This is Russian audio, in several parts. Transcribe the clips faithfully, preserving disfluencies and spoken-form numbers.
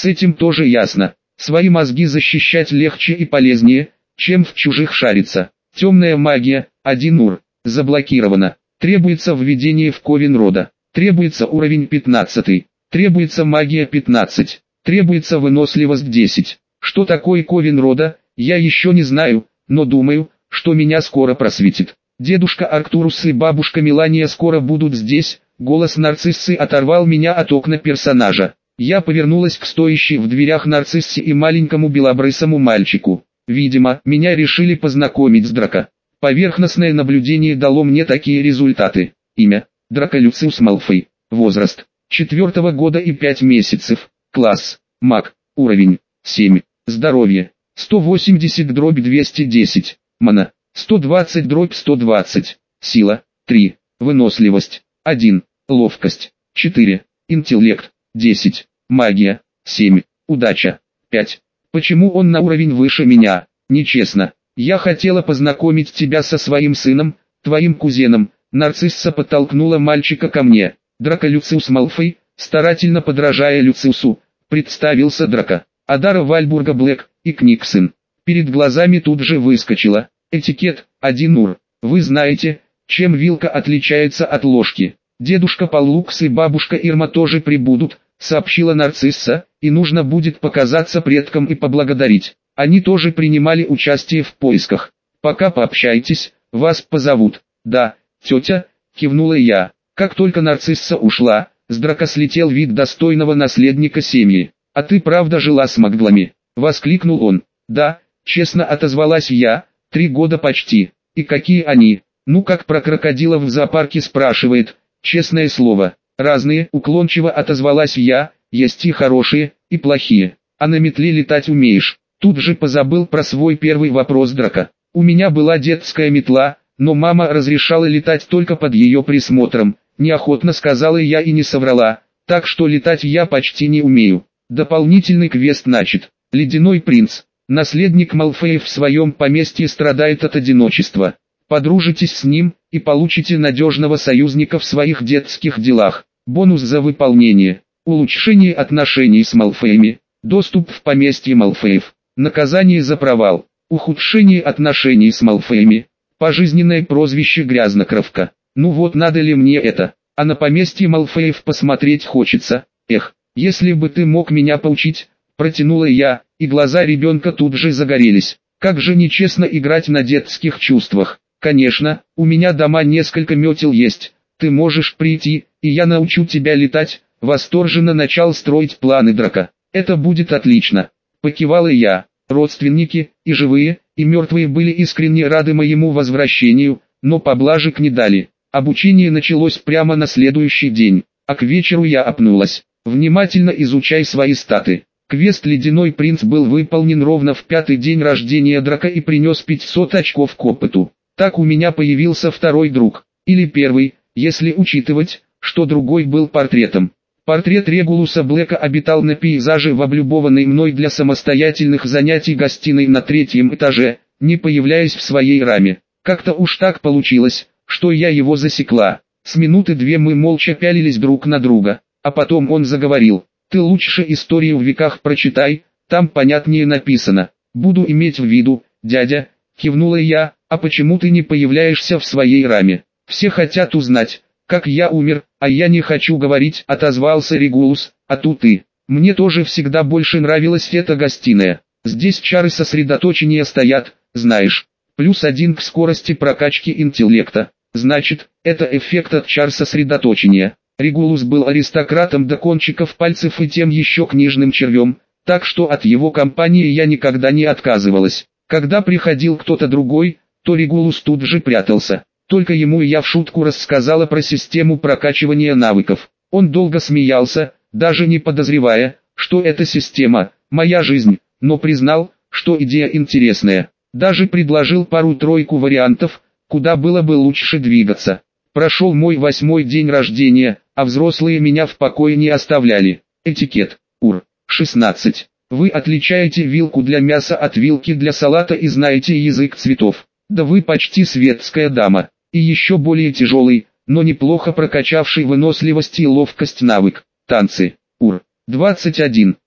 с этим тоже ясно. Свои мозги защищать легче и полезнее, чем в чужих шариться. Темная магия, один ур, заблокировано. Требуется введение в ковен рода. Требуется уровень пятнадцатый. Требуется магия пятнадцать. Требуется выносливость десять. Что такое ковен рода, я еще не знаю, но думаю, что меня скоро просветит. Дедушка Арктурус и бабушка Мелания скоро будут здесь. Голос нарциссы оторвал меня от окна персонажа. Я повернулась к стоящей в дверях нарциссе и маленькому белобрысому мальчику. Видимо, меня решили познакомить с Драко. Поверхностное наблюдение дало мне такие результаты. Имя – Драко Люциус Малфой. Возраст – четвертого года и пять месяцев. Класс – маг. Уровень – семь. Здоровье – сто восемьдесят дробь двести десять. Мана – сто двадцать дробь сто двадцать. Сила – три. Выносливость – один. Ловкость – четыре. Интеллект – десять. Магия – семь. Удача – пять. Почему он на уровень выше меня? Нечестно. Я хотела познакомить тебя со своим сыном, твоим кузеном. Нарцисса подтолкнула мальчика ко мне. Драко Люциус Малфой, старательно подражая Люциусу, представился Драко. Адара Вальбурга Блэк и Книксон. Перед глазами тут же выскочила. Этикет, один ур. Вы знаете, чем вилка отличается от ложки. Дедушка Паллукс и бабушка Ирма тоже прибудут, сообщила нарцисса, и нужно будет показаться предкам и поблагодарить. Они тоже принимали участие в поисках. Пока пообщайтесь, вас позовут. Да, тетя, кивнула я. Как только нарцисса ушла, с Драко слетел вид достойного наследника семьи. А ты правда жила с маглами? Воскликнул он. Да, честно отозвалась я, три года почти. И какие они? Ну как про крокодилов в зоопарке спрашивает, честное слово. Разные, уклончиво отозвалась я, есть и хорошие, и плохие. А на метле летать умеешь? Тут же позабыл про свой первый вопрос Драко. У меня была детская метла, но мама разрешала летать только под ее присмотром. Неохотно сказала я и не соврала, так что летать я почти не умею. Дополнительный квест начат. Ледяной принц. Наследник Малфоев в своем поместье страдает от одиночества. Подружитесь с ним и получите надежного союзника в своих детских делах. Бонус за выполнение. Улучшение отношений с Малфоями. Доступ в поместье Малфоев. Наказание за провал. Ухудшение отношений с Малфоями. Пожизненное прозвище Грязнокровка. Ну вот надо ли мне это? А на поместье Малфоев посмотреть хочется. Эх, если бы ты мог меня поучить, протянула я, и глаза ребенка тут же загорелись. Как же нечестно играть на детских чувствах. Конечно, у меня дома несколько метел есть. Ты можешь прийти, и я научу тебя летать. Восторженно начал строить планы Драко. Это будет отлично. Покивала я. Родственники, и живые, и мертвые были искренне рады моему возвращению, но поблажек не дали. Обучение началось прямо на следующий день, а к вечеру я опнулась. Внимательно изучай свои статы. Квест «Ледяной принц» был выполнен ровно в пятый день рождения Драко и принес пятьсот очков к опыту. Так у меня появился второй друг, или первый, если учитывать, что другой был портретом. Портрет Регулуса Блэка обитал на пейзаже в облюбованной мной для самостоятельных занятий гостиной на третьем этаже, не появляясь в своей раме. Как-то уж так получилось, что я его засекла. С минуты две мы молча пялились друг на друга, а потом он заговорил. «Ты лучше историю в веках прочитай, там понятнее написано». «Буду иметь в виду, дядя», кивнула я, «а почему ты не появляешься в своей раме? Все хотят узнать, как я умер, а я не хочу говорить», отозвался Регулус, «а тут ты». Мне тоже всегда больше нравилась эта гостиная. Здесь чары сосредоточения стоят, знаешь. Плюс один к скорости прокачки интеллекта. Значит, это эффект от чар сосредоточения. Регулус был аристократом до кончиков пальцев и тем еще книжным червем, так что от его компании я никогда не отказывалась. Когда приходил кто-то другой, то Регулус тут же прятался. Только ему я в шутку рассказала про систему прокачивания навыков. Он долго смеялся, даже не подозревая, что эта система – моя жизнь, но признал, что идея интересная. Даже предложил пару-тройку вариантов, куда было бы лучше двигаться. Прошел мой восьмой день рождения, а взрослые меня в покое не оставляли. Этикет. Ур. шестнадцать. Вы отличаете вилку для мяса от вилки для салата и знаете язык цветов. Да вы почти светская дама. И еще более тяжелый, но неплохо прокачавший выносливость и ловкость навык. Танцы. Ур. двадцать один.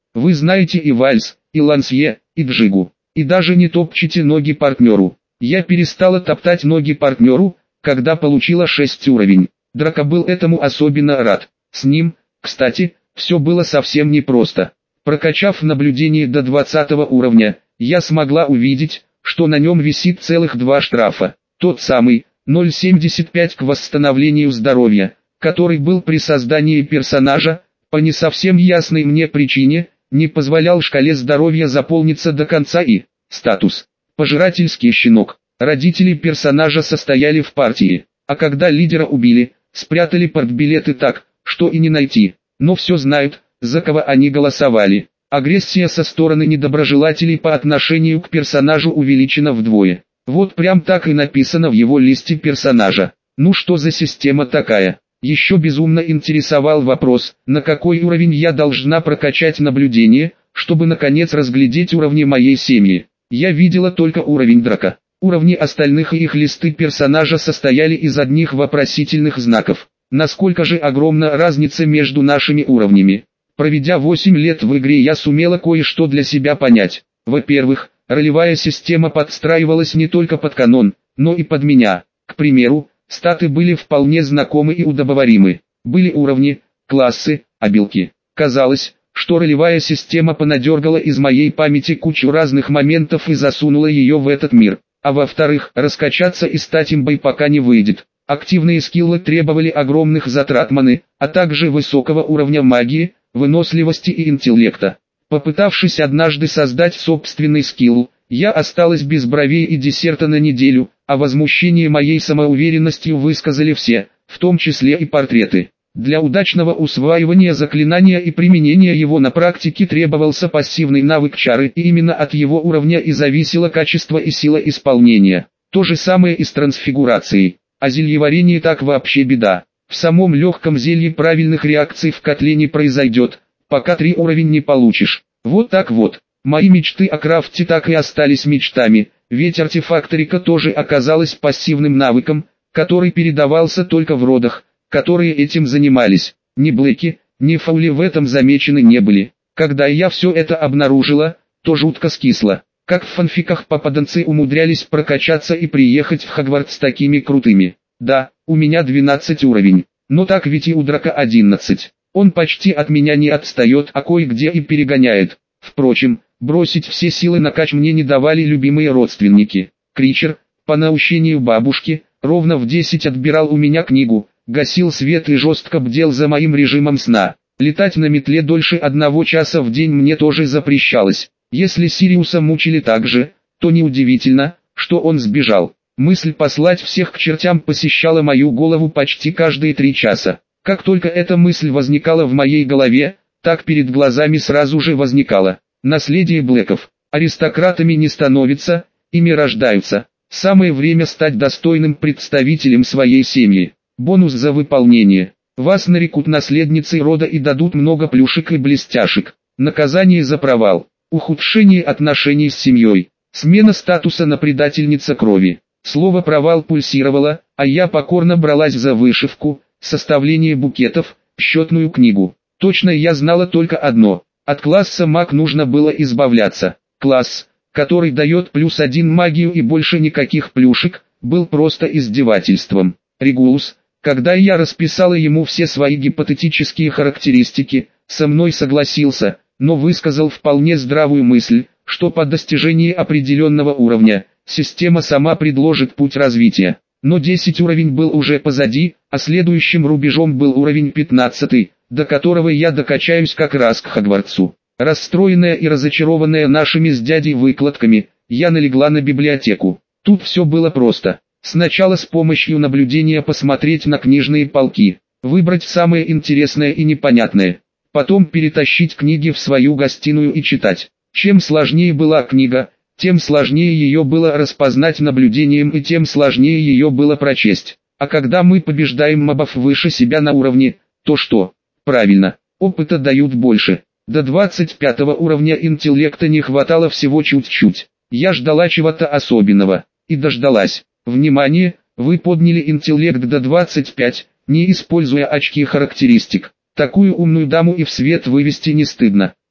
Вы знаете и вальс, и лансье, и джигу, и даже не топчете ноги партнеру. Я перестала топтать ноги партнеру, когда получила шесть уровень. Драко был этому особенно рад. С ним, кстати, все было совсем непросто. Прокачав наблюдение до двадцатого уровня, я смогла увидеть, что на нем висит целых два штрафа. Тот самый, ноль семьдесят пять к восстановлению здоровья, который был при создании персонажа, по не совсем ясной мне причине, не позволял шкале здоровья заполниться до конца и статус. Пожирательский щенок. Родители персонажа состояли в партии, а когда лидера убили, спрятали портбилеты так, что и не найти. Но все знают, за кого они голосовали. Агрессия со стороны недоброжелателей по отношению к персонажу увеличена вдвое. Вот прям так и написано в его листе персонажа. Ну что за система такая? Еще безумно интересовал вопрос, на какой уровень я должна прокачать наблюдение, чтобы наконец разглядеть уровни моей семьи. Я видела только уровень Драко. Уровни остальных и их листы персонажа состояли из одних вопросительных знаков. Насколько же огромна разница между нашими уровнями? Проведя восемь лет в игре, я сумела кое-что для себя понять. Во-первых, ролевая система подстраивалась не только под канон, но и под меня. К примеру, статы были вполне знакомы и удобоваримы. Были уровни, классы, обилки. Казалось, что ролевая система понадергала из моей памяти кучу разных моментов и засунула ее в этот мир. А во-вторых, раскачаться и стать имбой пока не выйдет. Активные скиллы требовали огромных затрат маны, а также высокого уровня магии, выносливости и интеллекта. Попытавшись однажды создать собственный скилл, я осталась без бровей и десерта на неделю, а возмущение моей самоуверенностью высказали все, в том числе и портреты. Для удачного усваивания заклинания и применения его на практике требовался пассивный навык чары, и именно от его уровня и зависело качество и сила исполнения. То же самое и с трансфигурацией. А зельеварение так вообще беда. В самом легком зелье правильных реакций в котле не произойдет, пока три уровень не получишь. Вот так вот. Мои мечты о крафте так и остались мечтами, ведь артефакторика тоже оказалась пассивным навыком, который передавался только в родах, которые этим занимались. Ни Блэки, ни Фаули в этом замечены не были. Когда я все это обнаружила, то жутко скисла. Как в фанфиках попаданцы умудрялись прокачаться и приехать в Хогвартс такими крутыми. Да, у меня двенадцать уровень, но так ведь и у Драко одиннадцать. Он почти от меня не отстает, а кое-где и перегоняет. Впрочем, бросить все силы на кач мне не давали любимые родственники. Кричер, по наущению бабушки, ровно в десять отбирал у меня книгу, гасил свет и жестко бдел за моим режимом сна. Летать на метле дольше одного часа в день мне тоже запрещалось. Если Сириуса мучили так же, то неудивительно, что он сбежал. Мысль послать всех к чертям посещала мою голову почти каждые три часа. Как только эта мысль возникала в моей голове, так перед глазами сразу же возникало. Наследие Блэков. Аристократами не становятся, ими рождаются. Самое время стать достойным представителем своей семьи. Бонус за выполнение. Вас нарекут наследницей рода и дадут много плюшек и блестяшек. Наказание за провал. Ухудшение отношений с семьей. Смена статуса на предательница крови. Слово «провал» пульсировало, а я покорно бралась за вышивку, составление букетов, счетную книгу. Точно я знала только одно. От класса маг нужно было избавляться. Класс, который дает плюс один магию и больше никаких плюшек, был просто издевательством. Регулус, когда я расписала ему все свои гипотетические характеристики, со мной согласился, но высказал вполне здравую мысль, что по достижении определенного уровня, система сама предложит путь развития. Но десять уровень был уже позади, а следующим рубежом был уровень пятнадцатый, до которого я докачаюсь как раз к Хогвартсу. Расстроенная и разочарованная нашими с дядей выкладками, я налегла на библиотеку. Тут все было просто. Сначала с помощью наблюдения посмотреть на книжные полки, выбрать самое интересное и непонятное. Потом перетащить книги в свою гостиную и читать. Чем сложнее была книга, тем сложнее ее было распознать наблюдением и тем сложнее ее было прочесть. А когда мы побеждаем мобов выше себя на уровне, то что? Правильно, опыта дают больше. До двадцать пятого уровня интеллекта не хватало всего чуть-чуть. Я ждала чего-то особенного. И дождалась. Внимание, вы подняли интеллект до двадцати пяти, не используя очки характеристик. Такую умную даму и в свет вывести не стыдно.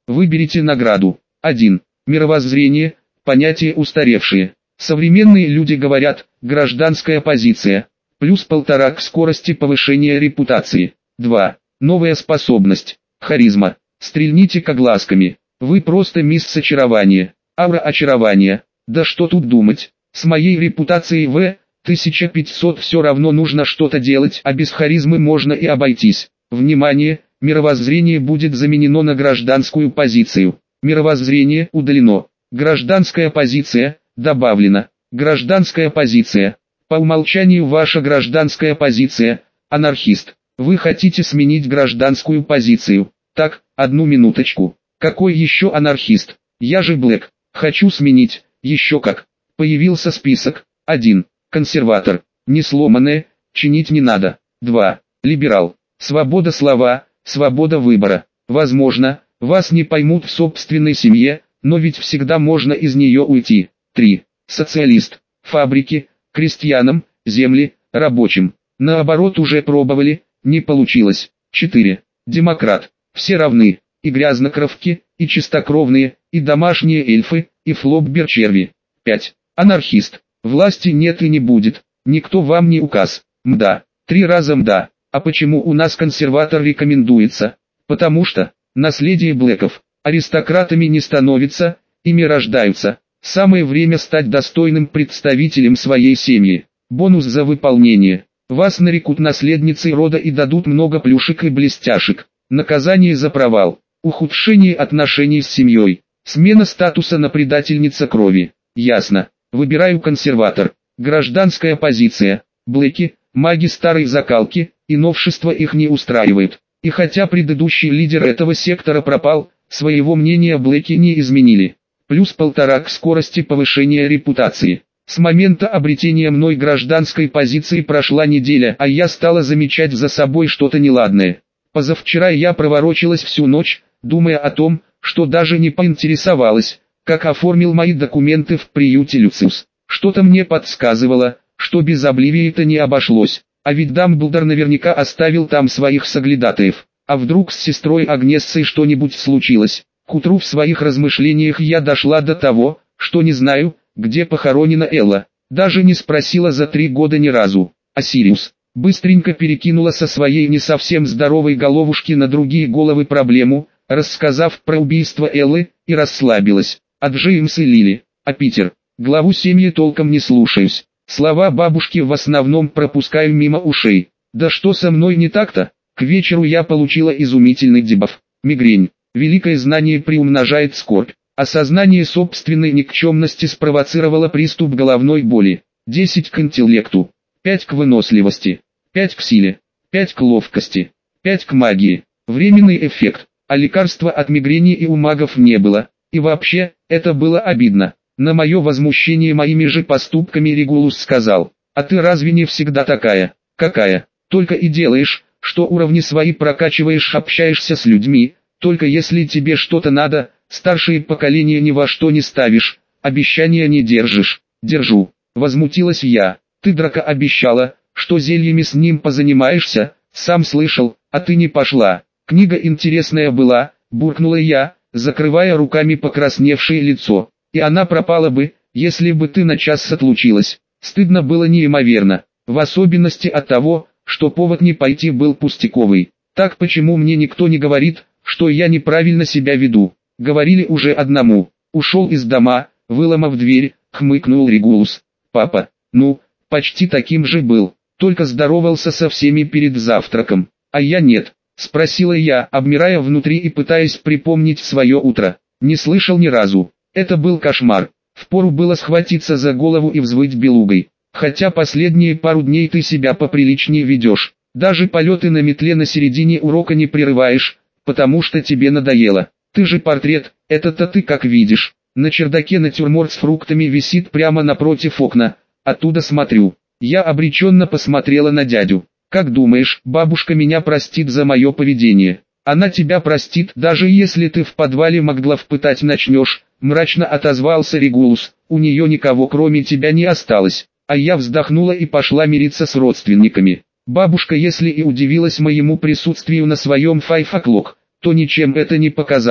Выберите награду. один. Мировоззрение, понятие устаревшие. Современные люди говорят, гражданская позиция. Плюс полтора к скорости повышения репутации. два. Новая способность. Харизма. Стрельните-ка глазками. Вы просто мисс очарования. Аура очарования. Да что тут думать. С моей репутацией в тысяча пятьсот все равно нужно что-то делать, а без харизмы можно и обойтись. Внимание, мировоззрение будет заменено на гражданскую позицию. Мировоззрение удалено. Гражданская позиция добавлена. Гражданская позиция. По умолчанию ваша гражданская позиция – анархист. Вы хотите сменить гражданскую позицию. Так, одну минуточку. Какой еще анархист? Я же Блэк. Хочу сменить. Еще как. Появился список. один. Консерватор. Не сломанное, чинить не надо. два. Либерал. Свобода слова, свобода выбора. Возможно, вас не поймут в собственной семье, но ведь всегда можно из нее уйти. три. Социалист. Фабрики, крестьянам, земли, рабочим. Наоборот уже пробовали, не получилось. четыре. Демократ. Все равны. И грязнокровки, и чистокровные, и домашние эльфы, и флоббер-черви. пять. Анархист. Власти нет и не будет. Никто вам не указ. Мда. Три раза мда. А почему у нас консерватор рекомендуется? Потому что наследие Блэков аристократами не становится, ими рождаются. Самое время стать достойным представителем своей семьи. Бонус за выполнение. Вас нарекут наследницей рода и дадут много плюшек и блестяшек. Наказание за провал. Ухудшение отношений с семьей. Смена статуса на предательница крови. Ясно. Выбираю консерватор. Гражданская позиция. Блэки, маги старой закалки, и новшества их не устраивают. И хотя предыдущий лидер этого сектора пропал, своего мнения Блэки не изменили. Плюс полтора к скорости повышения репутации. С момента обретения мной гражданской позиции прошла неделя, а я стала замечать за собой что-то неладное. Позавчера я проворочилась всю ночь, думая о том, что даже не поинтересовалась, как оформил мои документы в приюте Люциус. Что-то мне подсказывало, что без обливии-то не обошлось, а ведь Дамблдор наверняка оставил там своих соглядатаев. А вдруг с сестрой Агнессой что-нибудь случилось? К утру в своих размышлениях я дошла до того, что не знаю, где похоронена Элла. Даже не спросила за три года ни разу. А Сириус быстренько перекинула со своей не совсем здоровой головушки на другие головы проблему, рассказав про убийство Эллы, и расслабилась. А Джеймс и Лили, а Питер, главу семьи толком не слушаюсь. Слова бабушки в основном пропускаю мимо ушей. Да что со мной не так-то? К вечеру я получила изумительный дебаф. Мигрень. Великое знание приумножает скорбь. Осознание собственной никчемности спровоцировало приступ головной боли. десять к интеллекту. пять к выносливости. пять к силе. пять к ловкости. пять к магии. Временный эффект. А лекарства от мигрени и у магов не было. И вообще, это было обидно. На мое возмущение моими же поступками Регулус сказал: «А ты разве не всегда такая? Какая? Только и делаешь, что уровни свои прокачиваешь, общаешься с людьми, только если тебе что-то надо, старшие поколения ни во что не ставишь, обещания не держишь». «Держу», — возмутилась я. «Ты, драка, обещала, что зельями с ним позанимаешься, сам слышал, а ты не пошла. Книга интересная была», — буркнула я, закрывая руками покрасневшее лицо. «И она пропала бы, если бы ты на час отлучилась». Стыдно было неимоверно, в особенности от того, что повод не пойти был пустяковый. Так почему мне никто не говорит, что я неправильно себя веду? Говорили уже одному. Ушел из дома, выломав дверь, хмыкнул Регулус. Папа, ну, почти таким же был, только здоровался со всеми перед завтраком. А я нет, спросила я, обмирая внутри и пытаясь припомнить свое утро. Не слышал ни разу. Это был кошмар. Впору было схватиться за голову и взвыть белугой. Хотя последние пару дней ты себя поприличнее ведешь. Даже полеты на метле на середине урока не прерываешь, потому что тебе надоело. Ты же портрет, это-то ты как видишь. На чердаке натюрморт с фруктами висит прямо напротив окна. Оттуда смотрю. Я обреченно посмотрела на дядю. Как думаешь, бабушка меня простит за мое поведение? Она тебя простит, даже если ты в подвале Макглав пытать начнешь. Мрачно отозвался Регулус. У нее никого кроме тебя не осталось. А я вздохнула и пошла мириться с родственниками. Бабушка, если и удивилась моему присутствию на своем файв о'клок, то ничем это не показала.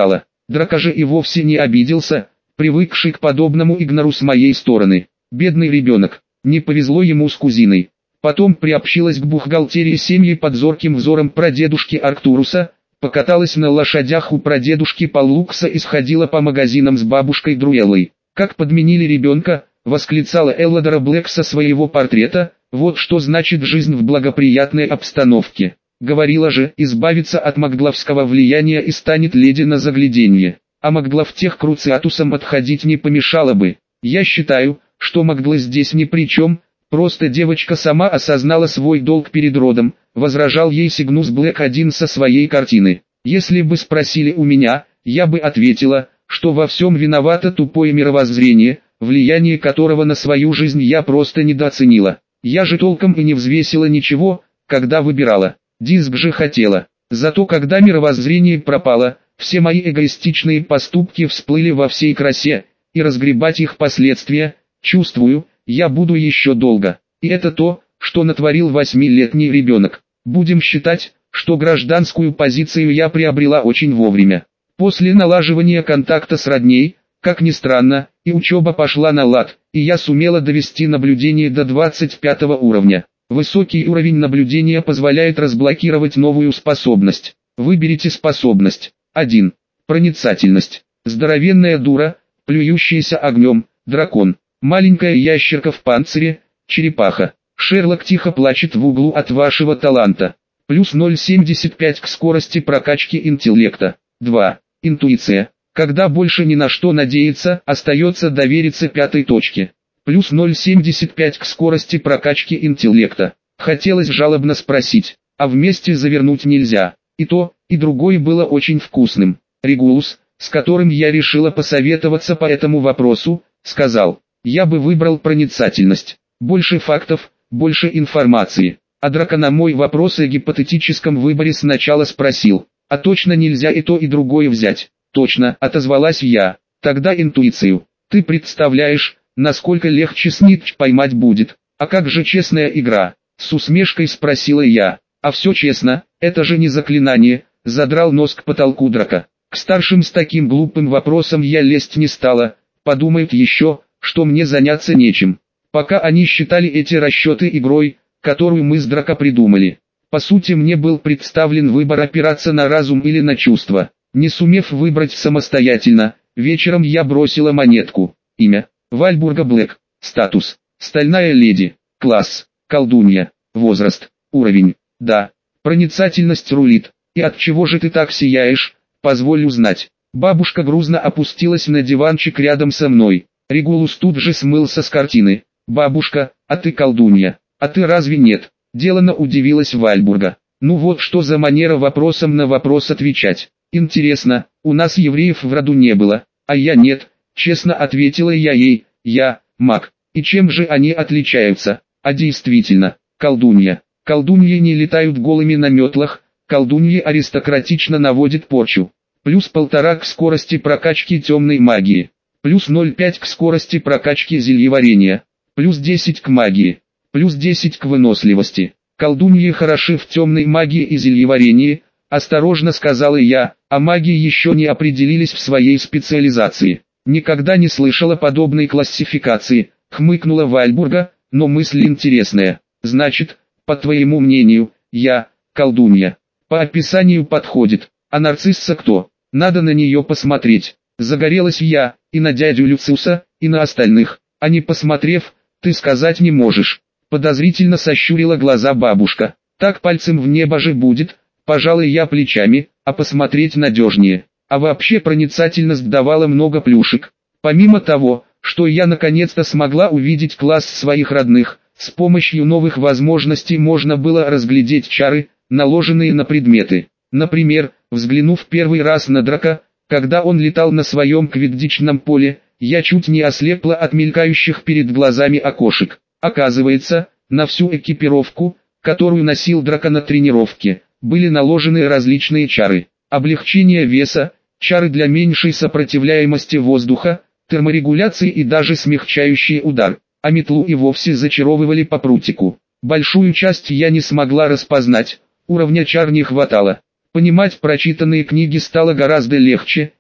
Драка же и вовсе не обиделся, привыкший к подобному игнору с моей стороны. Бедный ребенок, не повезло ему с кузиной. Потом приобщилась к бухгалтерии семьи под зорким взором прадедушки Арктуруса, покаталась на лошадях у прадедушки Паллукса и сходила по магазинам с бабушкой Друэллой. «Как подменили ребенка», — восклицала Элладора Блэк со своего портрета, «вот что значит жизнь в благоприятной обстановке». Говорила же, избавиться от макглавского влияния и станет леди на загляденье. А Макглав тех Круциатусам отходить не помешало бы. Я считаю, что Макгла здесь ни при чем, просто девочка сама осознала свой долг перед родом, возражал ей Сигнус Блэк один со своей картины. Если бы спросили у меня, я бы ответила, что во всем виновато тупое мировоззрение, влияние которого на свою жизнь я просто недооценила. Я же толком и не взвесила ничего, когда выбирала. Диск же хотела. Зато когда мировоззрение пропало, все мои эгоистичные поступки всплыли во всей красе, и разгребать их последствия, чувствую, я буду еще долго. И это то, что натворил восьмилетний ребенок. Будем считать, что гражданскую позицию я приобрела очень вовремя. После налаживания контакта с родней, как ни странно, и учеба пошла на лад, и я сумела довести наблюдение до двадцать пятого уровня. Высокий уровень наблюдения позволяет разблокировать новую способность. Выберите способность. один. Проницательность. Здоровенная дура, плюющаяся огнем, дракон. Маленькая ящерка в панцире, черепаха. Шерлок тихо плачет в углу от вашего таланта. Плюс ноль целых семьдесят пять к скорости прокачки интеллекта. два. Интуиция. Когда больше ни на что надеяться, остается довериться пятой точке. Плюс ноль целых семьдесят пять к скорости прокачки интеллекта. Хотелось жалобно спросить, а вместе завернуть нельзя? И то, и другое было очень вкусным. Регулус, с которым я решила посоветоваться по этому вопросу, сказал, я бы выбрал проницательность. Больше фактов, больше информации. А Драко на мой вопрос о гипотетическом выборе сначала спросил, а точно нельзя и то и другое взять? Точно, отозвалась я. Тогда интуицию. Ты представляешь, насколько легче снитч поймать будет. А как же честная игра? С усмешкой спросила я. А все честно, это же не заклинание, задрал нос к потолку Драко. К старшим с таким глупым вопросом я лезть не стала, подумают еще, что мне заняться нечем. Пока они считали эти расчеты игрой, которую мы с Драко придумали. По сути мне был представлен выбор опираться на разум или на чувства. Не сумев выбрать самостоятельно, вечером я бросила монетку. Имя – Вальбурга Блэк. Статус – стальная леди. Класс – колдунья. Возраст – уровень. Да. Проницательность рулит. И от чего же ты так сияешь? Позволь узнать. Бабушка грузно опустилась на диванчик рядом со мной. Регулус тут же смылся с картины. Бабушка, а ты колдунья. А ты разве нет? Делано удивилась Вальбурга. Ну вот что за манера вопросом на вопрос отвечать. Интересно, у нас евреев в роду не было, а я нет, честно ответила я ей, я, маг. И чем же они отличаются? А действительно, колдунья. Колдуньи не летают голыми на метлах, колдуньи аристократично наводят порчу. Плюс полтора к скорости прокачки темной магии. Плюс ноль целых пять к скорости прокачки зельеварения. Плюс десять к магии. Плюс десять к выносливости. Колдуньи хороши в темной магии и зельеварении, осторожно сказала я, а маги еще не определились в своей специализации. Никогда не слышала подобной классификации, хмыкнула Вальбурга, но мысль интересная. Значит, по твоему мнению, я, колдунья. По описанию подходит. А нарцисса кто? Надо на нее посмотреть. Загорелась я, и на дядю Люциуса, и на остальных. А не посмотрев, ты сказать не можешь. Подозрительно сощурила глаза бабушка. Так пальцем в небо же будет. Пожалуй, я плечами, а посмотреть надежнее. А вообще проницательность давала много плюшек. Помимо того, что я наконец-то смогла увидеть класс своих родных, с помощью новых возможностей можно было разглядеть чары, наложенные на предметы. Например, взглянув первый раз на Драко, когда он летал на своем квиддичном поле, я чуть не ослепла от мелькающих перед глазами окошек. Оказывается, на всю экипировку, которую носил Драко на тренировке, были наложены различные чары. Облегчение веса, чары для меньшей сопротивляемости воздуха, терморегуляции и даже смягчающий удар. А метлу и вовсе зачаровывали по прутику. Большую часть я не смогла распознать, уровня чар не хватало. Понимать прочитанные книги стало гораздо легче,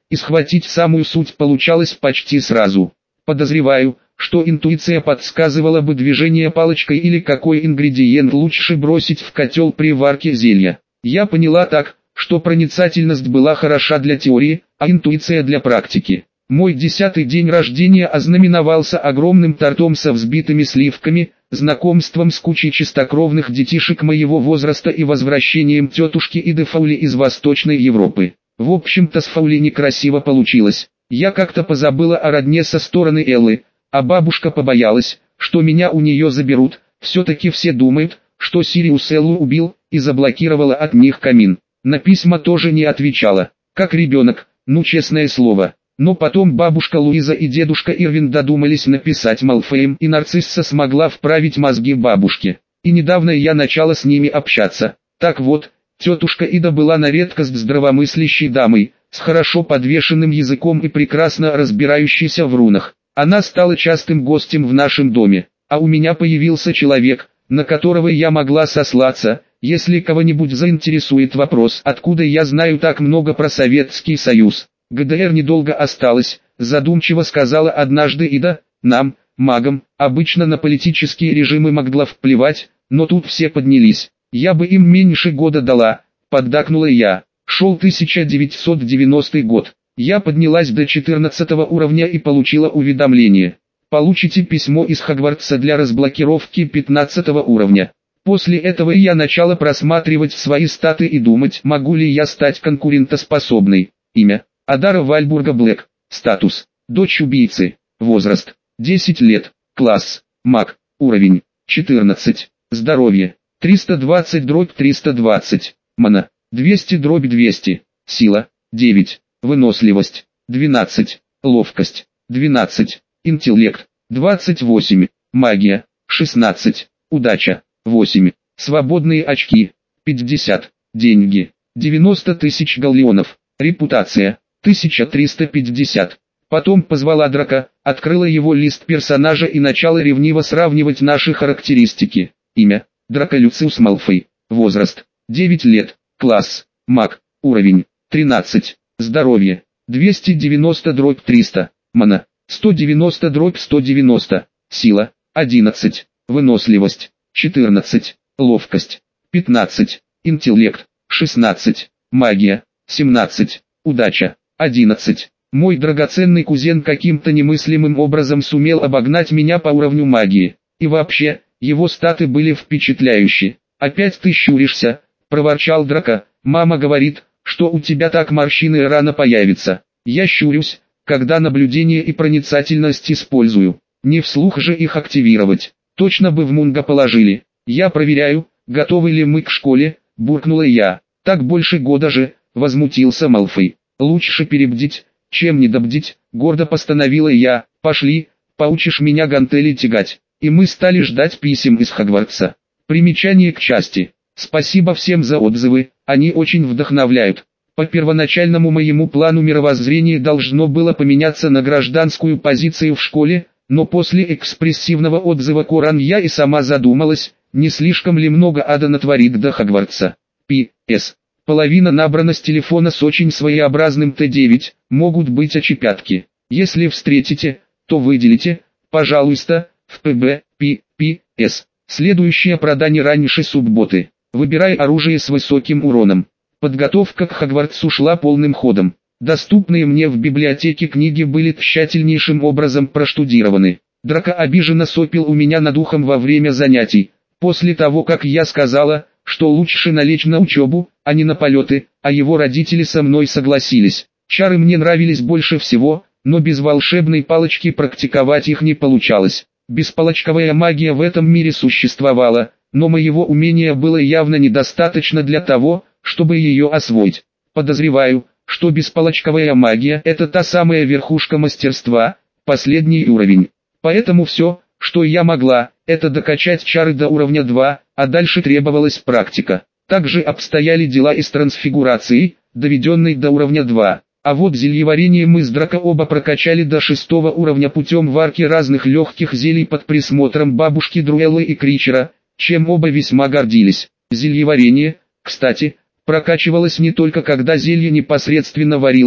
и схватить самую суть получалось почти сразу. Подозреваю, что интуиция подсказывала бы движение палочкой или какой ингредиент лучше бросить в котел при варке зелья. Я поняла так, что проницательность была хороша для теории, а интуиция для практики. Мой десятый день рождения ознаменовался огромным тортом со взбитыми сливками, знакомством с кучей чистокровных детишек моего возраста и возвращением тетушки Иды Фаули из Восточной Европы. В общем-то, с Фаули некрасиво получилось. Я как-то позабыла о родне со стороны Эллы, а бабушка побоялась, что меня у нее заберут. Все-таки все думают, что Сириус Эллу убил, и заблокировала от них камин. На письма тоже не отвечала, как ребенок, ну честное слово. Но потом бабушка Луиза и дедушка Ирвин додумались написать Малфоем, и Нарцисса смогла вправить мозги бабушке. И недавно я начала с ними общаться. Так вот, тетушка Ида была на редкость здравомыслящей дамой, с хорошо подвешенным языком и прекрасно разбирающейся в рунах. Она стала частым гостем в нашем доме, а у меня появился человек, на которого я могла сослаться, если кого-нибудь заинтересует вопрос, откуда я знаю так много про Советский Союз. ГДР недолго осталось, задумчиво сказала однажды Ида. Нам, магам, обычно на политические режимы могла вплевать, но тут все поднялись. Я бы им меньше года дала, поддакнула я. Шел тысяча девятьсот девяностый год. Я поднялась до четырнадцатого уровня и получила уведомление. Получите письмо из Хогвартса для разблокировки пятнадцатого уровня. После этого я начала просматривать свои статы и думать, могу ли я стать конкурентоспособной. Имя: Адара Вальбурга Блэк. Статус: дочь убийцы. Возраст: десять лет. Класс: маг. Уровень: четырнадцать. Здоровье: триста двадцать дробь триста двадцать. Мана: двести дробь двести. Сила: девять. Выносливость: двенадцать. Ловкость: двенадцать. Интеллект: двадцать восемь. Магия: шестнадцать. Удача: восемь. Свободные очки: пятьдесят. Деньги: девяносто тысяч галлеонов. Репутация: тысяча триста пятьдесят. Потом позвала Драко, открыла его лист персонажа и начала ревниво сравнивать наши характеристики. Имя: Драко Люциус Малфой. Возраст: девять лет. Класс: маг. Уровень: тринадцать. Здоровье: двести девяносто дробь триста. Мана: сто девяносто дробь сто девяносто. Сила: одиннадцать. Выносливость: четырнадцать. Ловкость: пятнадцать. Интеллект: шестнадцать. Магия: семнадцать. Удача: одиннадцать. Мой драгоценный кузен каким-то немыслимым образом сумел обогнать меня по уровню магии. И вообще, его статы были впечатляющие. «Опять ты щуришься», — проворчал Драко. «Мама говорит, что у тебя так морщины рано появятся». Я щурюсь, когда наблюдение и проницательность использую. Не вслух же их активировать. Точно бы в Мунго положили. Я проверяю, готовы ли мы к школе, буркнула я. Так больше года же, возмутился Малфой. Лучше перебдить, чем недобдить, гордо постановила я. Пошли, поучишь меня гантели тягать. И мы стали ждать писем из Хогвартса. Примечание к части. Спасибо всем за отзывы, они очень вдохновляют. По первоначальному моему плану мировоззрение должно было поменяться на гражданскую позицию в школе, но после экспрессивного отзыва Коран я и сама задумалась, не слишком ли много ада натворит до Хогвартса. Пи эс. Половина набрана с телефона с очень своеобразным Т девять, могут быть очепятки. Если встретите, то выделите, пожалуйста, в ПБ, Пи, Пи эс. Следующее прода не раньше субботы. Выбирай оружие с высоким уроном. Подготовка к Хогвартсу шла полным ходом. Доступные мне в библиотеке книги были тщательнейшим образом проштудированы. Драко обиженно сопел у меня над ухом во время занятий. После того, как я сказала, что лучше налечь на учебу, а не на полеты, а его родители со мной согласились. Чары мне нравились больше всего, но без волшебной палочки практиковать их не получалось. Беспалочковая магия в этом мире существовала, но моего умения было явно недостаточно для того, чтобы ее освоить. Подозреваю, что беспалочковая магия – это та самая верхушка мастерства, последний уровень. Поэтому все, что я могла, это докачать чары до уровня два, а дальше требовалась практика. Также обстояли дела и с трансфигурацией, доведенной до уровня два. А вот зельеварение мы с Драко оба прокачали до шестого уровня путем варки разных легких зелий под присмотром бабушки Друэллы и Кричера, чем оба весьма гордились. Зельеварение, кстати, прокачивалось не только когда зелье непосредственно варилось,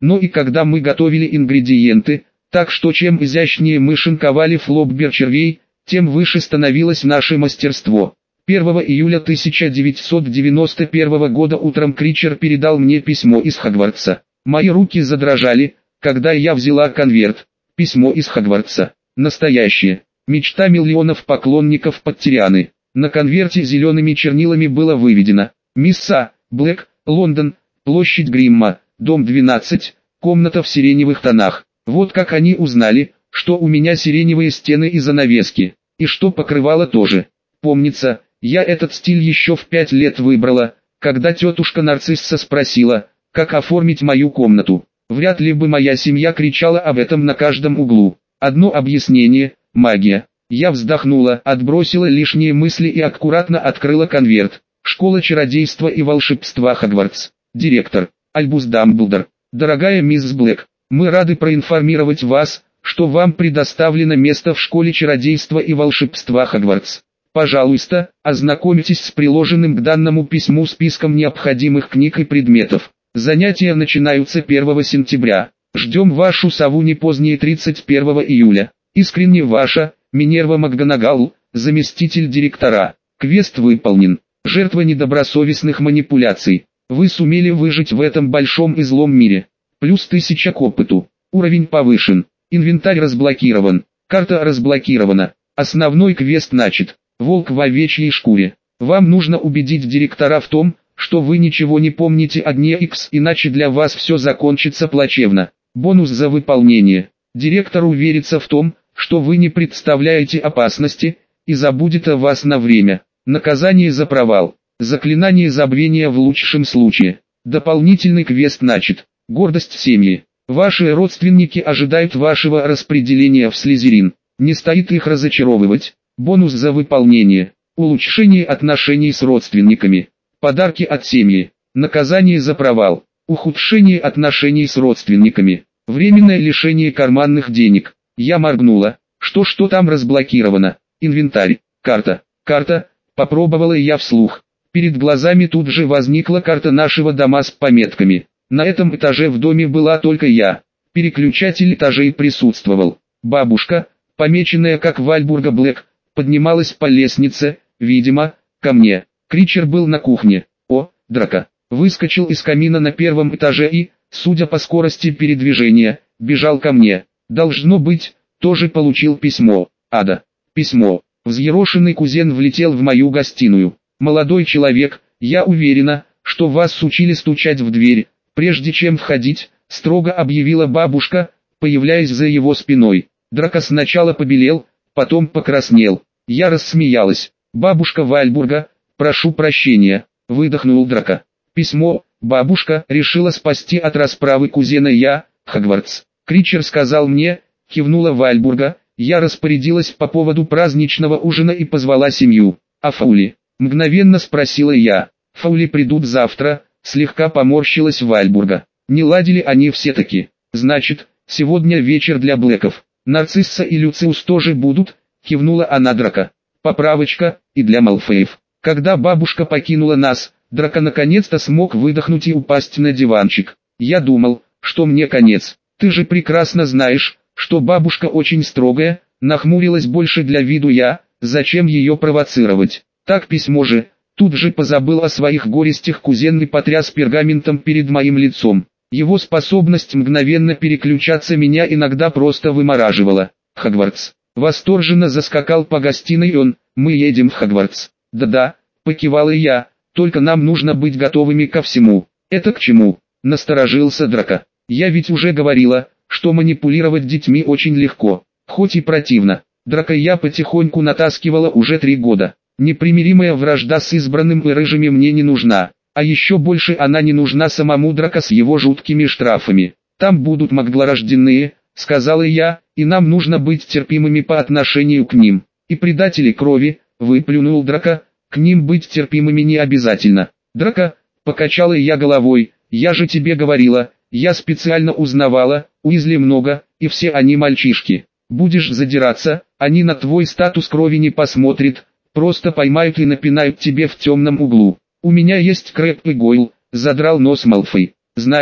Но и когда мы готовили ингредиенты, так что чем изящнее мы шинковали флоббер червей, тем выше становилось наше мастерство. первого июля тысяча девятьсот девяносто первого года утром Кричер передал мне письмо из Хогвартса. Мои руки задрожали, когда я взяла конверт. Письмо из Хогвартса. Настоящее. Мечта миллионов поклонников Поттерианы. На конверте зелеными чернилами было выведено: «Мисса Блэк, Лондон, площадь Гримма, дом двенадцать, комната в сиреневых тонах». Вот как они узнали, что у меня сиреневые стены и занавески, и что покрывало тоже. Помнится, я этот стиль еще в пять лет выбрала, когда тетушка Нарцисса спросила, как оформить мою комнату. Вряд ли бы моя семья кричала об этом на каждом углу. Одно объяснение – магия. Я вздохнула, отбросила лишние мысли и аккуратно открыла конверт. Школа чародейства и волшебства Хогвартс. Директор Альбус Дамблдор. Дорогая мисс Блэк, мы рады проинформировать вас, что вам предоставлено место в школе чародейства и волшебства Хогвартс. Пожалуйста, ознакомьтесь с приложенным к данному письму списком необходимых книг и предметов. Занятия начинаются первого сентября. Ждем вашу сову не позднее тридцать первого июля. Искренне ваша, Минерва МакГонагал, заместитель директора. Квест выполнен. Жертва недобросовестных манипуляций. Вы сумели выжить в этом большом и злом мире. Плюс тысяча к опыту. Уровень повышен. Инвентарь разблокирован. Карта разблокирована. Основной квест начат. Волк в овечьей шкуре. Вам нужно убедить директора в том, что вы ничего не помните о дне X, иначе для вас все закончится плачевно. Бонус за выполнение. Директор уверится в том, что вы не представляете опасности, и забудет о вас на время. Наказание за провал. Заклинание забвения в лучшем случае. Дополнительный квест начат. Гордость семьи. Ваши родственники ожидают вашего распределения в Слизерин. Не стоит их разочаровывать. Бонус за выполнение. Улучшение отношений с родственниками. Подарки от семьи. Наказание за провал. Ухудшение отношений с родственниками. Временное лишение карманных денег. Я моргнула. Что что там разблокировано? Инвентарь. Карта. Карта. Попробовала я вслух. Перед глазами тут же возникла карта нашего дома с пометками. На этом этаже в доме была только я. Переключатель этажей присутствовал. Бабушка, помеченная как Вальбурга Блэк, поднималась по лестнице, видимо, ко мне. Кричер был на кухне. О, драка. Выскочил из камина на первом этаже и, судя по скорости передвижения, бежал ко мне. Должно быть, тоже получил письмо. Ада. Письмо. Взъерошенный кузен влетел в мою гостиную. Молодой человек, я уверена, что вас учили стучать в дверь, прежде чем входить, строго объявила бабушка, появляясь за его спиной. Драко сначала побелел, потом покраснел. Я рассмеялась. Бабушка Вальбурга, прошу прощения, выдохнул Драко. Письмо, бабушка решила спасти от расправы кузена я, Хогвартс. Кричер сказал мне, кивнула Вальбурга, я распорядилась по поводу праздничного ужина и позвала семью. А Фаули? Мгновенно спросила я. Фаули придут завтра, слегка поморщилась Вальбурга. Не ладили они все-таки. Значит, сегодня вечер для Блэков. Нарцисса и Люциус тоже будут, кивнула она Драко. Поправочка, и для Малфеев. Когда бабушка покинула нас, Драко наконец-то смог выдохнуть и упасть на диванчик. Я думал, что мне конец. Ты же прекрасно знаешь, что бабушка очень строгая, нахмурилась больше для виду я, зачем ее провоцировать. Так письмо же, тут же позабыл о своих горестях кузен и потряс пергаментом перед моим лицом. Его способность мгновенно переключаться меня иногда просто вымораживала. Хогвартс. Восторженно заскакал по гостиной он, мы едем в Хогвартс. Да-да, покивала я, только нам нужно быть готовыми ко всему. Это к чему? Насторожился Драко. Я ведь уже говорила, что манипулировать детьми очень легко, хоть и противно. Драко я потихоньку натаскивала уже три года. Непримиримая вражда с избранным и рыжими мне не нужна, а еще больше она не нужна самому Драко с его жуткими штрафами. Там будут маглорожденные, сказала я, и нам нужно быть терпимыми по отношению к ним. И предатели крови, выплюнул Драко, к ним быть терпимыми не обязательно. Драко, покачала я головой, я же тебе говорила, я специально узнавала, Уизли много, и все они мальчишки. Будешь задираться, они на твой статус крови не посмотрят, просто поймают и напинают тебе в темном углу. У меня есть Крэб и Гойл, задрал нос Малфой. Знаешь,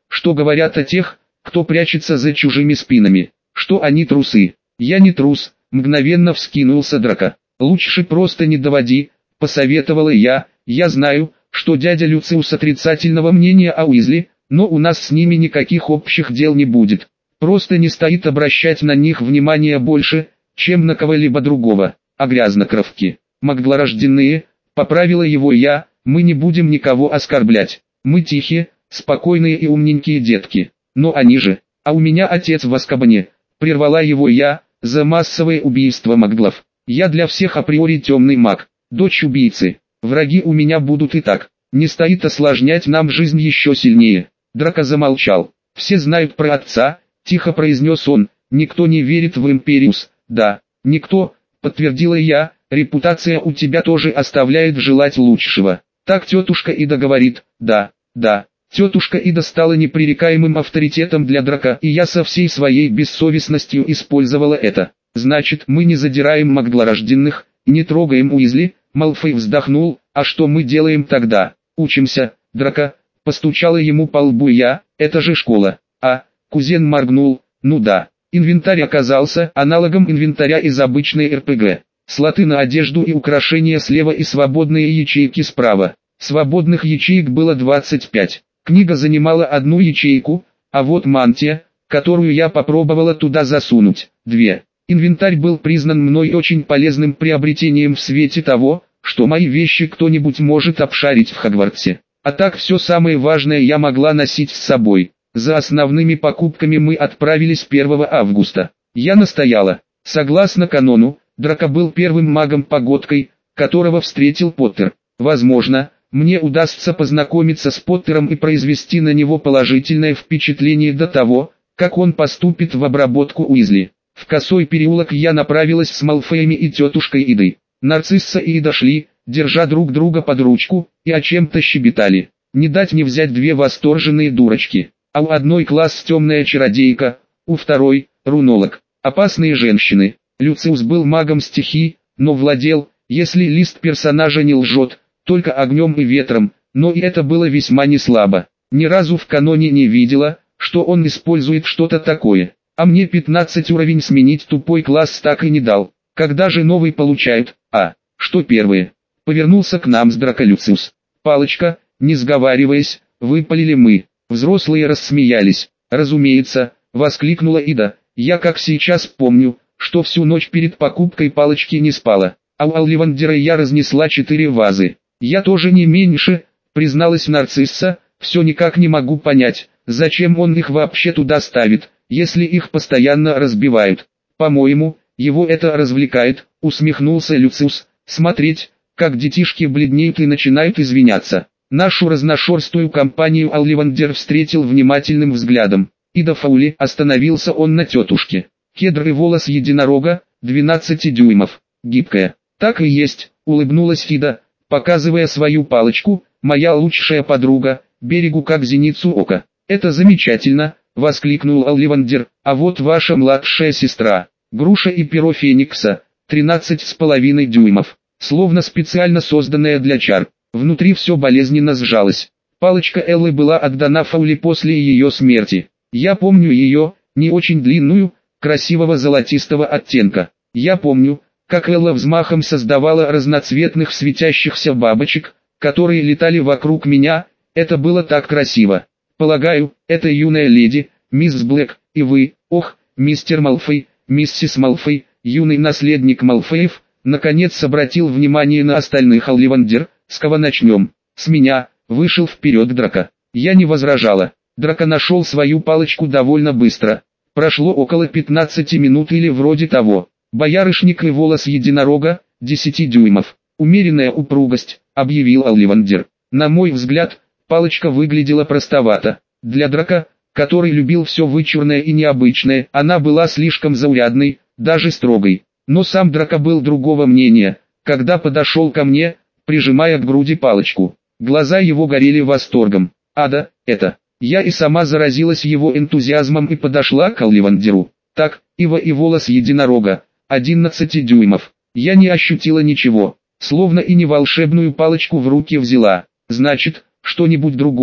что говорят о тех, кто прячется за чужими спинами, что они трусы. Я не трус, мгновенно вскинулся Драко. Лучше просто не доводи, посоветовала я. Я знаю, что дядя Люциус отрицательного мнения о Уизли, но у нас с ними никаких общих дел не будет. Просто не стоит обращать на них внимание больше, чем на кого-либо другого. А грязнокровки, маглорожденные, поправила его я, мы не будем никого оскорблять. Мы тихие, спокойные и умненькие детки. Но они же, а у меня отец в Азкабане, прервала его я, за массовое убийство маглов. Я для всех априори темный маг, дочь убийцы. Враги у меня будут и так. Не стоит осложнять нам жизнь еще сильнее. Драко замолчал. Все знают про отца, тихо произнес он. Никто не верит в Империус. Да, никто, подтвердила я. Репутация у тебя тоже оставляет желать лучшего. Так тетушка Ида говорит. Да, да. Тетушка Ида стала непререкаемым авторитетом для Драко, и я со всей своей бессовестностью использовала это. Значит, мы не задираем маглорожденных, не трогаем Уизли. Малфой вздохнул. А что мы делаем тогда? Учимся, Драко. Постучала ему по лбу я. Это же школа. А, кузен моргнул. Ну да. Инвентарь оказался аналогом инвентаря из обычной эр пэ гэ. Слоты на одежду и украшения слева и свободные ячейки справа. Свободных ячеек было двадцать пять. Книга занимала одну ячейку, а вот мантия, которую я попробовала туда засунуть, две. Инвентарь был признан мной очень полезным приобретением в свете того, что мои вещи кто-нибудь может обшарить в Хогвартсе. А так все самое важное я могла носить с собой. За основными покупками мы отправились первого августа. Я настояла. Согласно канону, Драко был первым магом-погодкой, которого встретил Поттер. Возможно, мне удастся познакомиться с Поттером и произвести на него положительное впечатление до того, как он поступит в обработку Уизли. В Косой переулок я направилась с Малфоями и тетушкой Идой. Нарцисса и Ида шли, держа друг друга под ручку, и о чем-то щебетали. Не дать не взять две восторженные дурочки. А у одной класс темная чародейка, у второй – рунолог. Опасные женщины. Люциус был магом стихий, но владел, если лист персонажа не лжет, только огнем и ветром, но и это было весьма неслабо. Ни разу в каноне не видела, что он использует что-то такое. А мне пятнадцать уровень сменить тупой класс так и не дал. Когда же новый получают? А, что первые? Повернулся к нам с Драко Люциус. Палочка, не сговариваясь, выпалили мы. Взрослые рассмеялись. Разумеется, воскликнула Ида. Я как сейчас помню, что всю ночь перед покупкой палочки не спала. А у Олливандера я разнесла четыре вазы. Я тоже не меньше, призналась Нарцисса. Все никак не могу понять, зачем он их вообще туда ставит, если их постоянно разбивают. По-моему, его это развлекает, усмехнулся Люциус. Смотреть, как детишки бледнеют и начинают извиняться. Нашу разношерстную компанию Олливандер встретил внимательным взглядом. Ида Фаули, остановился он на тетушке. Кедры волос единорога, двенадцать дюймов, гибкая. Так и есть, улыбнулась Ида, показывая свою палочку, моя лучшая подруга, берегу как зеницу ока. Это замечательно, воскликнул Олливандер, а вот ваша младшая сестра, груша и перо Феникса, тринадцать с половиной дюймов, словно специально созданная для чар. Внутри все болезненно сжалось. Палочка Эллы была отдана Фаули после ее смерти. Я помню ее, не очень длинную, красивого золотистого оттенка. Я помню, как Элла взмахом создавала разноцветных светящихся бабочек, которые летали вокруг меня. Это было так красиво. Полагаю, это юная леди, мисс Блэк, и вы, ох, мистер Малфой, миссис Малфой, юный наследник Малфоев, наконец обратил внимание на остальных Олливандер. С кого начнем? С меня, вышел вперед Драко. Я не возражала. Драко нашел свою палочку довольно быстро. Прошло около пятнадцати минут или вроде того. Боярышник и волос единорога, десять дюймов. Умеренная упругость, объявил Олливандер. На мой взгляд, палочка выглядела простовато. Для Драко, который любил все вычурное и необычное, она была слишком заурядной, даже строгой. Но сам Драко был другого мнения, когда подошел ко мне, прижимая к груди палочку. Глаза его горели восторгом. Ада, это... Я и сама заразилась его энтузиазмом и подошла к Олливандеру. Так, ива и волос единорога, одиннадцать дюймов. Я не ощутила ничего, словно и не волшебную палочку в руки взяла. Значит, что-нибудь другое,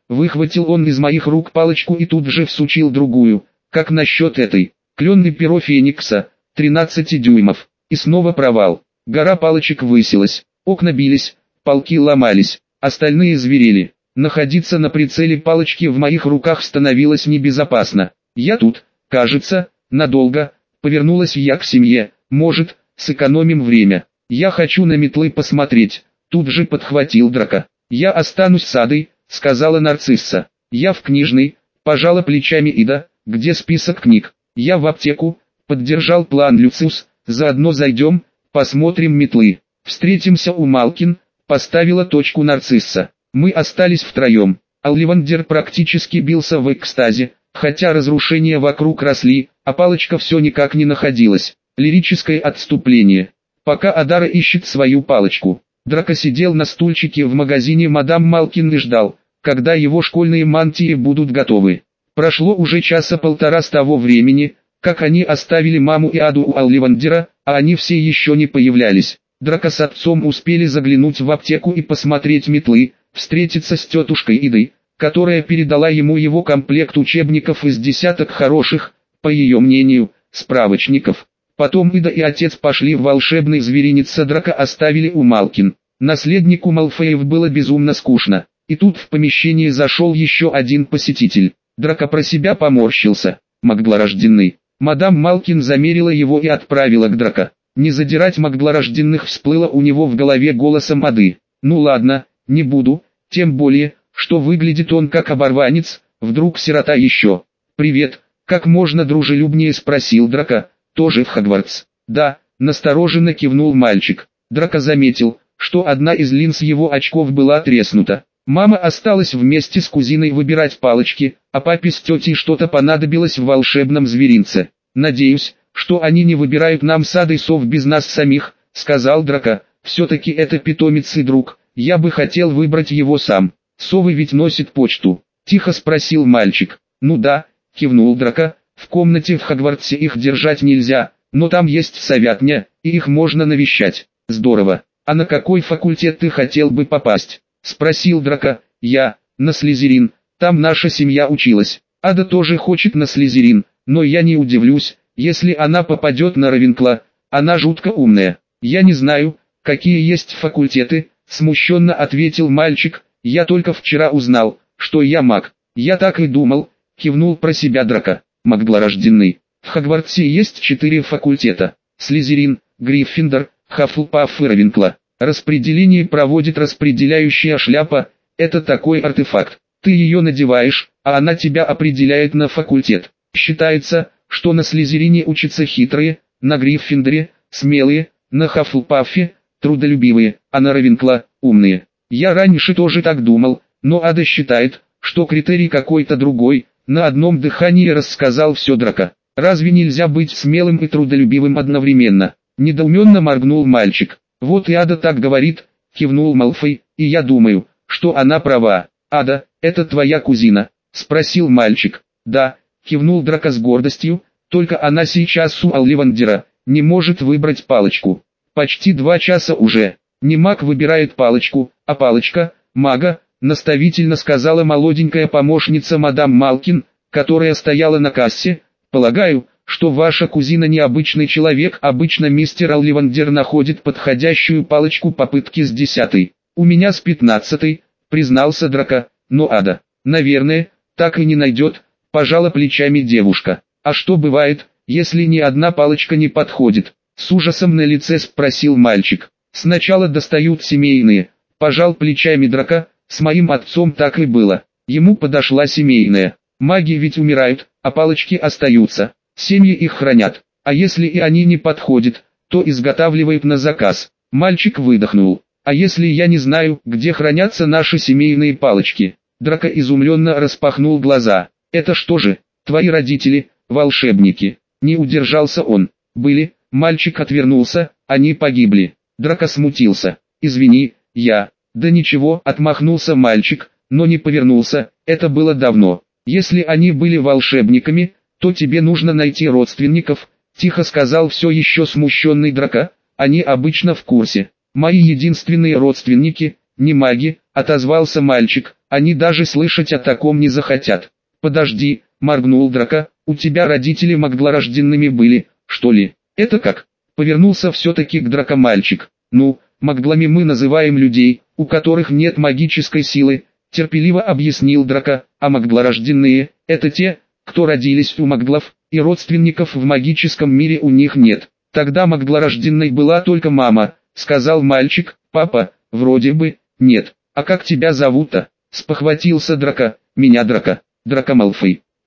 Выхватил он из моих рук палочку и тут же всучил другую. Как насчет этой? Кленное перо Феникса, тринадцать дюймов. И снова провал. Гора палочек высилась, окна бились, полки ломались, остальные зверели. Находиться на прицеле палочки в моих руках становилось небезопасно. Я тут, кажется, надолго. Повернулась я к семье. Может, сэкономим время. Я хочу на метлы посмотреть. Тут же подхватил Драко. Я останусь с Адой, сказала Нарцисса. Я в книжной, пожала плечами Ида. Где список книг? Я в аптеку, поддержал план Люциус. Заодно зайдем, посмотрим метлы. Встретимся у Малкин, поставила точку Нарцисса. Мы остались втроем. Олливандер практически бился в экстазе, хотя разрушения вокруг росли, а палочка все никак не находилась. Лирическое отступление. Пока Адара ищет свою палочку, Драко сидел на стульчике в магазине мадам Малкин и ждал, когда его школьные мантии будут готовы. Прошло уже часа полтора с того времени, как они оставили маму и Аду у Олливандера, а они все еще не появлялись. Драко с отцом успели заглянуть в аптеку и посмотреть метлы, встретиться с тетушкой Идой, которая передала ему его комплект учебников из десяток хороших, по ее мнению, справочников. Потом Ида и отец пошли в волшебный зверинец, а Драко оставили у Малкин. Наследнику Малфоев было безумно скучно, и тут в помещение зашел еще один посетитель. Драко про себя поморщился. Маглорожденный. Мадам Малкин замерила его и отправила к Драко. Не задирать маглорожденных всплыло у него в голове голосом Ады. Ну ладно, не буду, тем более, что выглядит он как оборванец, вдруг сирота еще. Привет, как можно дружелюбнее спросил Драко. Тоже в Хогвартс? Да, настороженно кивнул мальчик. Драко заметил, что одна из линз его очков была треснута. Мама осталась вместе с кузиной выбирать палочки, а папе с тетей что-то понадобилось в волшебном зверинце. Надеюсь, что они не выбирают нам с Адой сов без нас самих, сказал Драко. Все-таки это питомец и друг, я бы хотел выбрать его сам. Совы ведь носят почту? Тихо спросил мальчик. Ну да, кивнул Драко, в комнате в Хогвартсе их держать нельзя, но там есть совятня, и их можно навещать. Здорово. А на какой факультет ты хотел бы попасть? Спросил Драко. Я, на Слизерин, там наша семья училась. Ада тоже хочет на Слизерин, но я не удивлюсь, если она попадет на Равенкла, она жутко умная. Я не знаю, какие есть факультеты, смущенно ответил мальчик, я только вчера узнал, что я маг. Я так и думал, кивнул про себя Драко. Маглорожденный. В Хогвартсе есть четыре факультета. Слизерин, Гриффиндор, Хаффлпафф и Равенкла. Распределение проводит распределяющая шляпа, это такой артефакт. Ты ее надеваешь, а она тебя определяет на факультет. Считается, что на Слизерине учатся хитрые, на Гриффиндоре – смелые, на Хаффлпаффе – трудолюбивые, а на Равенкла – умные. Я раньше тоже так думал, но Ада считает, что критерий какой-то другой. На одном дыхании рассказал все Драко. Разве нельзя быть смелым и трудолюбивым одновременно? Недоуменно моргнул мальчик. Вот и Ада так говорит, кивнул Малфой, и я думаю, что она права. Ада, это твоя кузина? Спросил мальчик. Да, кивнул Драко с гордостью, только она сейчас у Олливандера, не может выбрать палочку. Почти два часа уже. Не маг выбирает палочку, а палочка, мага, наставительно сказала молоденькая помощница мадам Малкин, которая стояла на кассе. Полагаю, что ваша кузина необычный человек, обычно мистер Олливандер находит подходящую палочку попытки с десятой. У меня с пятнадцатой, признался Драко, но Ада, наверное, так и не найдет, пожала плечами девушка. А что бывает, если ни одна палочка не подходит? С ужасом на лице спросил мальчик. Сначала достают семейные, пожал плечами Драко, с моим отцом так и было. Ему подошла семейная. Маги ведь умирают, а палочки остаются. Семьи их хранят. А если и они не подходят, то изготавливают на заказ. Мальчик выдохнул. А если я не знаю, где хранятся наши семейные палочки? Драко изумленно распахнул глаза. Это что же, твои родители, волшебники? Не удержался он. Были, мальчик отвернулся, они погибли. Драко смутился. Извини, я... Да ничего, отмахнулся мальчик, но не повернулся, это было давно. Если они были волшебниками, то тебе нужно найти родственников, тихо сказал все еще смущенный Драко, они обычно в курсе. Мои единственные родственники, не маги, отозвался мальчик, Они даже слышать о таком не захотят. Подожди, моргнул Драко, у тебя родители магдлорожденными были, что ли? Это как? Повернулся все-таки к Драко мальчик. Ну, магдлами мы называем людей, у которых нет магической силы, терпеливо объяснил Драко, а магдлорожденные – это те, кто родились у магдлов, и родственников в магическом мире у них нет. Тогда магдлорожденной была только мама, сказал мальчик. Папа, вроде бы, нет. А как тебя зовут-то? Спохватился Драко. Меня Драко. Драко Малфой.